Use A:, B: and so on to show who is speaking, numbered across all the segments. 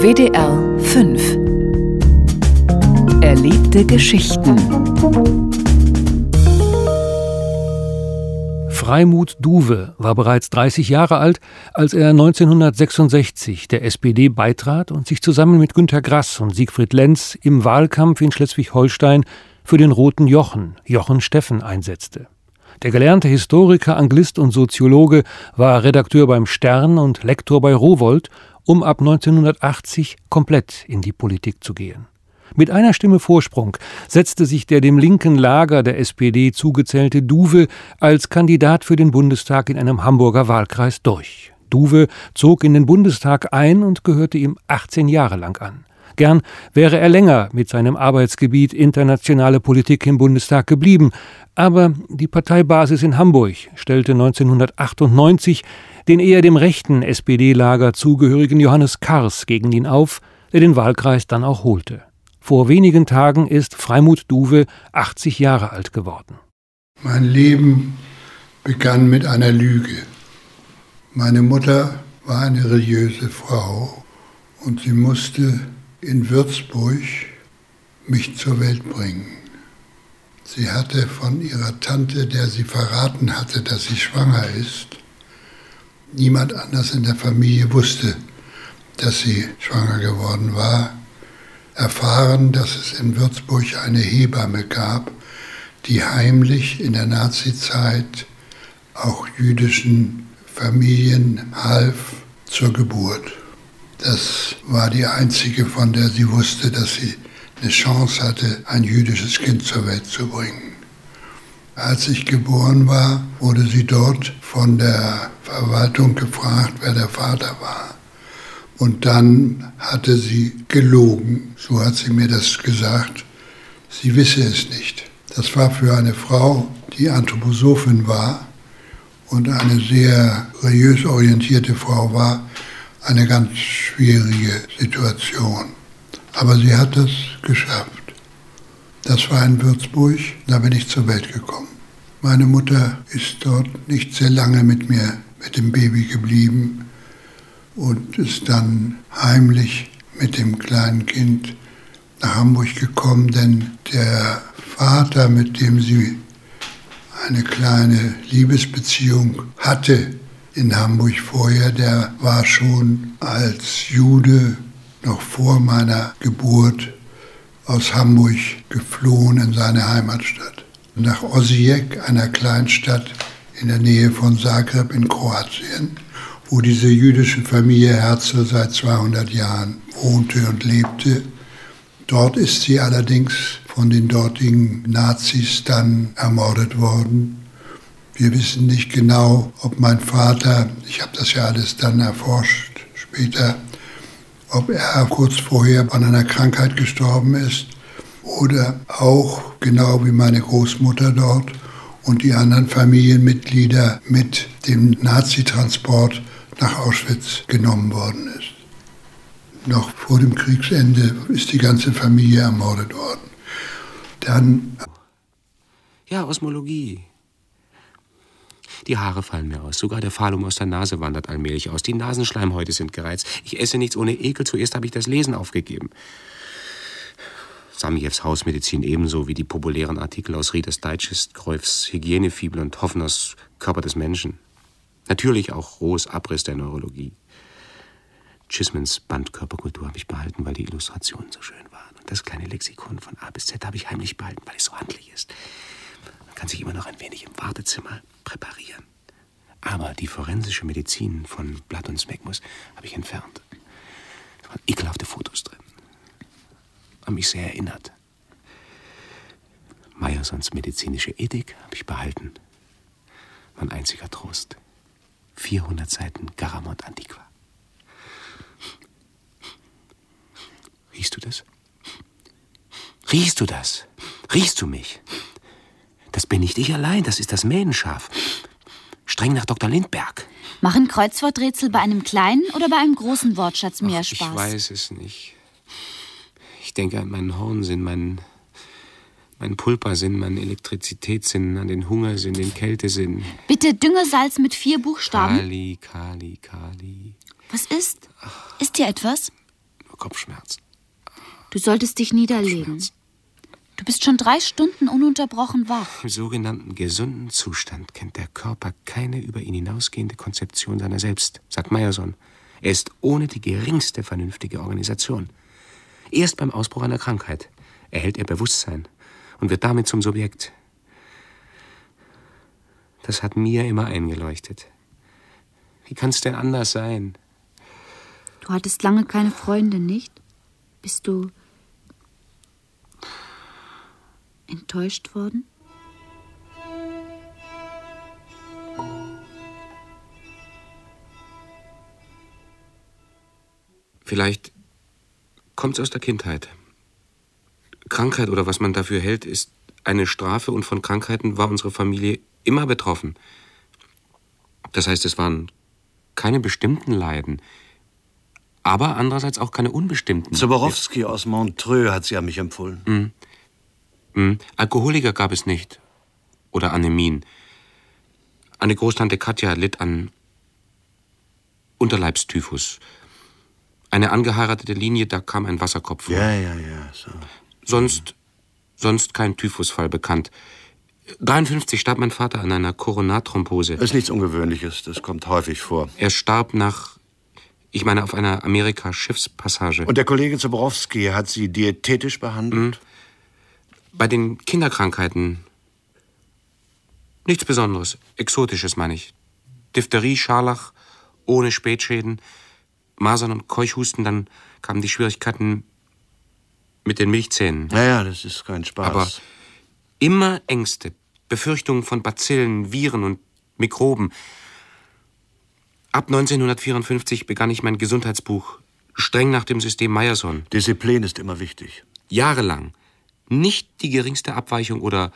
A: WDR 5 Erlebte Geschichten.
B: Freimut Duwe war bereits 30 Jahre alt, als er 1966 der SPD beitrat und sich zusammen mit Günter Grass und Siegfried Lenz im Wahlkampf in Schleswig-Holstein für den roten Jochen Steffen, einsetzte. Der gelernte Historiker, Anglist und Soziologe war Redakteur beim Stern und Lektor bei Rowohlt, um ab 1980 komplett in die Politik zu gehen. Mit einer Stimme Vorsprung setzte sich der dem linken Lager der SPD zugezählte Duwe als Kandidat für den Bundestag in einem Hamburger Wahlkreis durch. Duwe zog in den Bundestag ein und gehörte ihm 18 Jahre lang an. Gern wäre er länger mit seinem Arbeitsgebiet internationale Politik im Bundestag geblieben, aber die Parteibasis in Hamburg stellte 1998 den eher dem rechten SPD-Lager zugehörigen Johannes Kars gegen ihn auf, der den Wahlkreis dann auch holte. Vor wenigen Tagen ist Freimut Duwe 80 Jahre alt geworden.
C: Mein Leben begann mit einer Lüge. Meine Mutter war eine religiöse Frau und sie musste in Würzburg mich zur Welt bringen. Sie hatte von ihrer Tante, der sie verraten hatte, dass sie schwanger ist, niemand anders in der Familie wusste, dass sie schwanger geworden war, erfahren, dass es in Würzburg eine Hebamme gab, die heimlich in der Nazizeit auch jüdischen Familien half zur Geburt. Das war die einzige, von der sie wusste, dass sie eine Chance hatte, ein jüdisches Kind zur Welt zu bringen. Als ich geboren war, wurde sie dort von der Verwaltung gefragt, wer der Vater war. Und dann hatte sie gelogen, so hat sie mir das gesagt, sie wisse es nicht. Das war für eine Frau, die Anthroposophin war und eine sehr religiös orientierte Frau war, eine ganz schwierige Situation. Aber sie hat das geschafft. Das war in Würzburg, da bin ich zur Welt gekommen. Meine Mutter ist dort nicht sehr lange mit dem Baby geblieben und ist dann heimlich mit dem kleinen Kind nach Hamburg gekommen, denn der Vater, mit dem sie eine kleine Liebesbeziehung hatte in Hamburg vorher, der war schon als Jude noch vor meiner Geburt aus Hamburg geflohen in seine Heimatstadt. Nach Osijek, einer Kleinstadt in der Nähe von Zagreb in Kroatien, wo diese jüdische Familie Herzl seit 200 Jahren wohnte und lebte. Dort ist sie allerdings von den dortigen Nazis dann ermordet worden. Wir wissen nicht genau, ob mein Vater, ich habe das ja alles dann erforscht später, ob er kurz vorher an einer Krankheit gestorben ist oder auch, genau wie meine Großmutter dort und die anderen Familienmitglieder, mit dem Nazitransport nach Auschwitz genommen worden ist. Noch vor dem Kriegsende ist die ganze Familie ermordet worden. Dann...
D: Ja, Osmologie. Die Haare fallen mir aus. Sogar der Phalum aus der Nase wandert allmählich aus. Die Nasenschleimhäute sind gereizt. Ich esse nichts ohne Ekel. Zuerst habe ich das Lesen aufgegeben. Samiews Hausmedizin ebenso wie die populären Artikel aus Reader's Digest, Cruyffs Hygienefibel und Hoffners Körper des Menschen. Natürlich auch Rohs Abriss der Neurologie. Chismans Band Körperkultur habe ich behalten, weil die Illustrationen so schön waren. Und das kleine Lexikon von A bis Z habe ich heimlich behalten, weil es so handlich ist. Man kann sich immer noch ein wenig im Wartezimmer präparieren. Aber die forensische Medizin von Blatt und Smegmus habe ich entfernt. Da waren ekelhafte Fotos drin. An mich sehr erinnert. Meyersons medizinische Ethik habe ich behalten. Mein einziger Trost. 400 Seiten Garamond Antiqua. Riechst du das? Riechst du das? Riechst du mich? Das bin nicht ich allein, das ist das Mähnenschaf. Streng nach Dr. Lindberg.
E: Machen Kreuzworträtsel bei einem kleinen oder bei einem großen Wortschatz mehr Spaß?
D: Ich weiß es nicht. Ich denke an meinen Hornsinn, meinen Pulpersinn, meinen Elektrizitätssinn, an den Hungersinn, den Kältesinn.
E: Bitte Düngersalz mit 4 Buchstaben.
D: Kali.
E: Was ist? Ist hier etwas?
D: Kopfschmerzen.
E: Du solltest dich niederlegen. Du bist schon 3 Stunden ununterbrochen wach.
D: Im sogenannten gesunden Zustand kennt der Körper keine über ihn hinausgehende Konzeption seiner selbst, sagt Meyerson. Er ist ohne die geringste vernünftige Organisation. Erst beim Ausbruch einer Krankheit erhält er Bewusstsein und wird damit zum Subjekt. Das hat mir immer eingeleuchtet. Wie kann es denn anders sein?
E: Du hattest lange keine Freunde, nicht? Bist du enttäuscht worden?
D: Vielleicht kommt es aus der Kindheit. Krankheit oder was man dafür hält, ist eine Strafe und von Krankheiten war unsere Familie immer betroffen. Das heißt, es waren keine bestimmten Leiden, aber andererseits auch keine unbestimmten.
F: Zaborowski aus Montreux hat sie an mich empfohlen.
D: Alkoholiker gab es nicht. Oder Anämien. Eine Großtante Katja litt an Unterleibstyphus. Eine angeheiratete Linie, da kam ein Wasserkopf vor.
F: Ja, so.
D: Sonst kein Typhusfall bekannt. 53 starb mein Vater an einer Koronarthrombose.
F: Das ist nichts Ungewöhnliches, das kommt häufig vor.
D: Er starb auf einer Amerika-Schiffspassage.
F: Und der Kollege Zaborowski hat Sie diätetisch behandelt?
D: Bei den Kinderkrankheiten nichts Besonderes. Exotisches, meine ich. Diphtherie, Scharlach, ohne Spätschäden, Masern und Keuchhusten. Dann kamen die Schwierigkeiten mit den Milchzähnen.
F: Naja, das ist kein Spaß.
D: Aber immer Ängste, Befürchtungen von Bazillen, Viren und Mikroben. Ab 1954 begann ich mein Gesundheitsbuch, streng nach dem System Meyerson.
F: Disziplin ist immer wichtig.
D: Jahrelang. Nicht die geringste Abweichung oder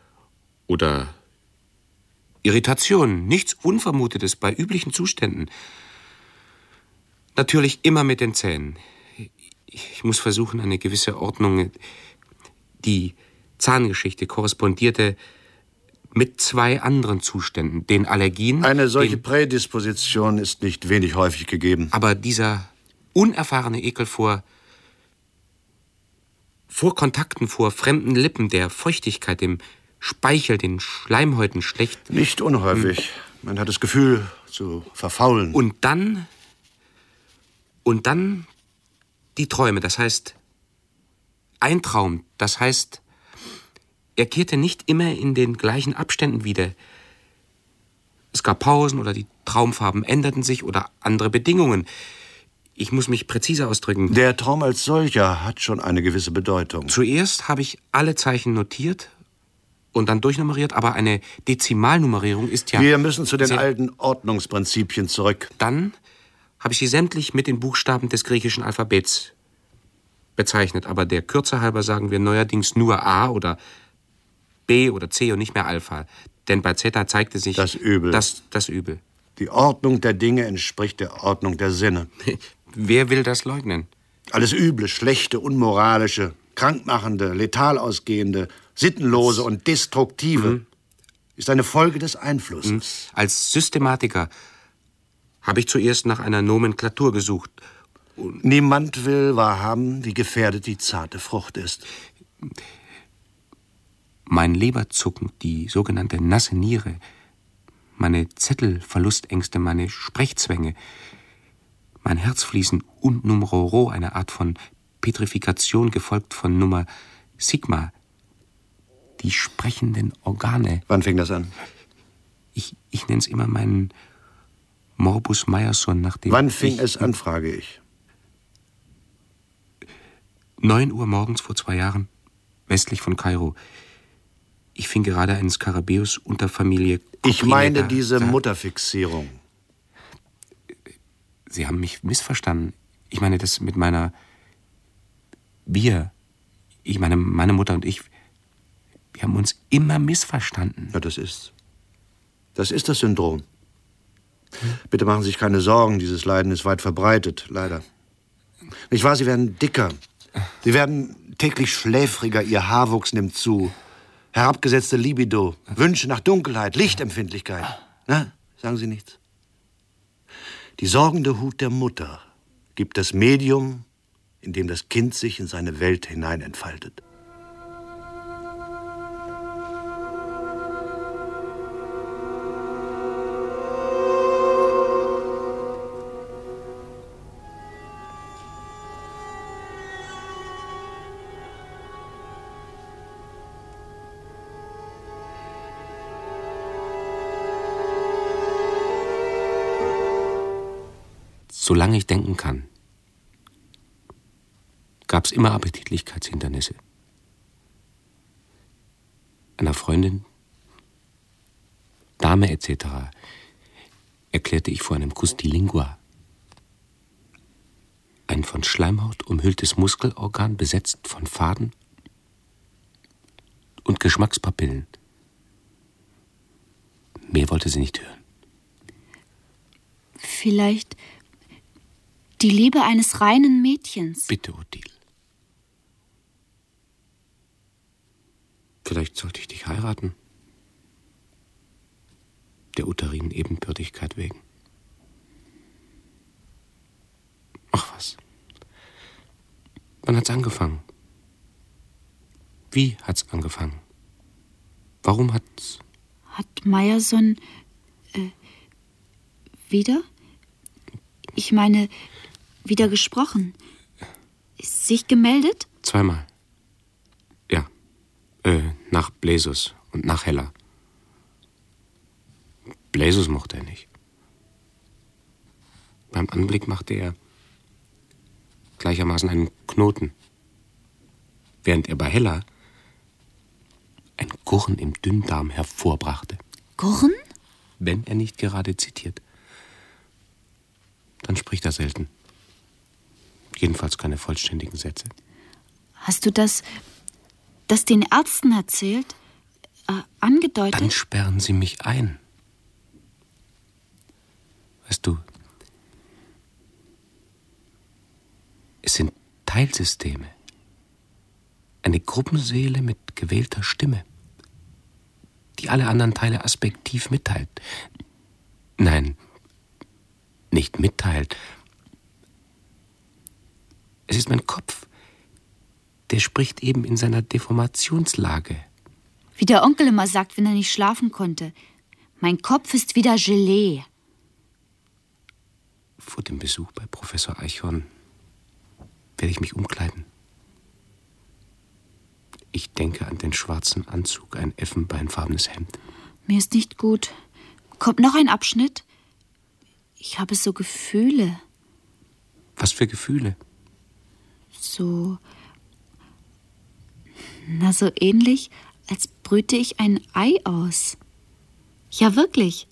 D: Irritation, nichts Unvermutetes bei üblichen Zuständen. Natürlich immer mit den Zähnen. Ich muss versuchen, eine gewisse Ordnung. Die Zahngeschichte korrespondierte mit 2 anderen Zuständen, den Allergien.
F: Eine solche Prädisposition ist nicht wenig häufig gegeben.
D: Aber dieser unerfahrene Ekel vor Kontakten, vor fremden Lippen, der Feuchtigkeit, dem Speichel, den Schleimhäuten schlecht.
F: Nicht unhäufig. Man hat das Gefühl, zu verfaulen.
D: Und dann die Träume, das heißt, ein Traum, das heißt, er kehrte nicht immer in den gleichen Abständen wieder. Es gab Pausen oder die Traumfarben änderten sich oder andere Bedingungen. Ich muss mich präziser ausdrücken.
F: Der Traum als solcher hat schon eine gewisse Bedeutung.
D: Zuerst habe ich alle Zeichen notiert und dann durchnummeriert, aber eine Dezimalnummerierung ist ja...
F: Wir müssen zu den alten Ordnungsprinzipien zurück.
D: Dann habe ich sie sämtlich mit den Buchstaben des griechischen Alphabets bezeichnet. Aber der Kürze halber sagen wir neuerdings nur A oder B oder C und nicht mehr Alpha. Denn bei Zeta zeigte sich...
F: Das Übel.
D: Das Übel.
F: Die Ordnung der Dinge entspricht der Ordnung der Sinne.
D: Wer will das leugnen?
F: Alles Üble, Schlechte, Unmoralische, Krankmachende, letal ausgehende, Sittenlose und Destruktive ist eine Folge des Einflusses.
D: Als Systematiker habe ich zuerst nach einer Nomenklatur gesucht.
F: Niemand will wahrhaben, wie gefährdet die zarte Frucht ist.
D: Mein Leberzucken, die sogenannte nasse Niere, meine Zettelverlustängste, meine Sprechzwänge, mein Herzfließen und Numero Rho, eine Art von Petrifikation, gefolgt von Nummer Sigma, die sprechenden Organe.
F: Wann fing das an?
D: Ich nenne es immer meinen Morbus Meyerson, nachdem...
F: Wann fing es an, frage ich.
D: 9 Uhr morgens vor 2 Jahren, westlich von Kairo. Ich fing gerade einen Skarabäus Unterfamilie...
F: Ich meine diese Mutterfixierung.
D: Sie haben mich missverstanden. Ich meine das mit meiner... Ich meine, meine Mutter und ich, wir haben uns immer missverstanden.
F: Ja, das ist das Syndrom. Bitte machen Sie sich keine Sorgen, dieses Leiden ist weit verbreitet, leider. Nicht wahr, Sie werden dicker. Sie werden täglich schläfriger, Ihr Haarwuchs nimmt zu. Herabgesetzte Libido, Wünsche nach Dunkelheit, Lichtempfindlichkeit. Na, sagen Sie nichts? Die sorgende Hut der Mutter gibt das Medium in dem das Kind sich in seine Welt hinein entfaltet.
D: Solange ich denken kann, gab es immer Appetitlichkeitshindernisse. Einer Freundin, Dame etc. erklärte ich vor einem Kuss die Lingua. Ein von Schleimhaut umhülltes Muskelorgan, besetzt von Faden und Geschmackspapillen. Mehr wollte sie nicht hören.
E: Vielleicht die Liebe eines reinen Mädchens.
D: Bitte, Odile. Vielleicht sollte ich dich heiraten. Der uterinen Ebenbürtigkeit wegen. Ach was. Wann hat's angefangen? Wie hat's angefangen? Warum hat's...
E: Hat Meyerson wieder? Ich meine, wieder gesprochen. Sich gemeldet?
D: Zweimal. Ja. Nach Bläsus und nach Hella. Bläsus mochte er nicht. Beim Anblick machte er gleichermaßen einen Knoten, während er bei Hella ein Gurren im Dünndarm hervorbrachte.
E: Gurren?
D: Wenn er nicht gerade zitiert. Dann spricht er selten. Jedenfalls keine vollständigen Sätze.
E: Hast du das den Ärzten erzählt? Angedeutet?
D: Dann sperren sie mich ein. Weißt du, es sind Teilsysteme. Eine Gruppenseele mit gewählter Stimme, die alle anderen Teile aspektiv mitteilt. Nein, nicht mitteilt. Es ist mein Kopf. Der spricht eben in seiner Deformationslage.
E: Wie der Onkel immer sagt, wenn er nicht schlafen konnte. Mein Kopf ist wieder Gelee.
D: Vor dem Besuch bei Professor Eichhorn werde ich mich umkleiden. Ich denke an den schwarzen Anzug, ein elfenbeinfarbenes Hemd.
E: Mir ist nicht gut. Kommt noch ein Abschnitt? Ich habe so Gefühle.
D: Was für Gefühle?
E: So ähnlich, als brüte ich ein Ei aus. Ja, wirklich.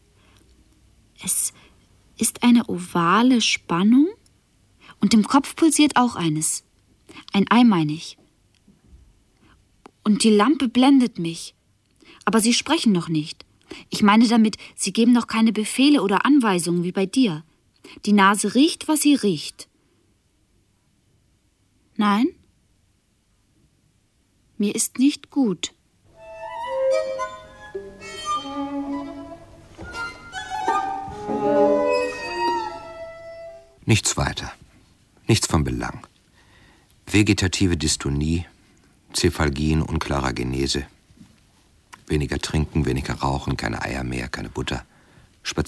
E: Es ist eine ovale Spannung und im Kopf pulsiert auch eines. Ein Ei, meine ich. Und die Lampe blendet mich. Aber sie sprechen noch nicht. Ich meine damit, sie geben noch keine Befehle oder Anweisungen wie bei dir. Die Nase riecht, was sie riecht. Nein? Mir ist nicht gut.
G: Nichts weiter. Nichts von Belang. Vegetative Dystonie, Cephalgien unklarer Genese. Weniger trinken, weniger rauchen, keine Eier mehr, keine Butter.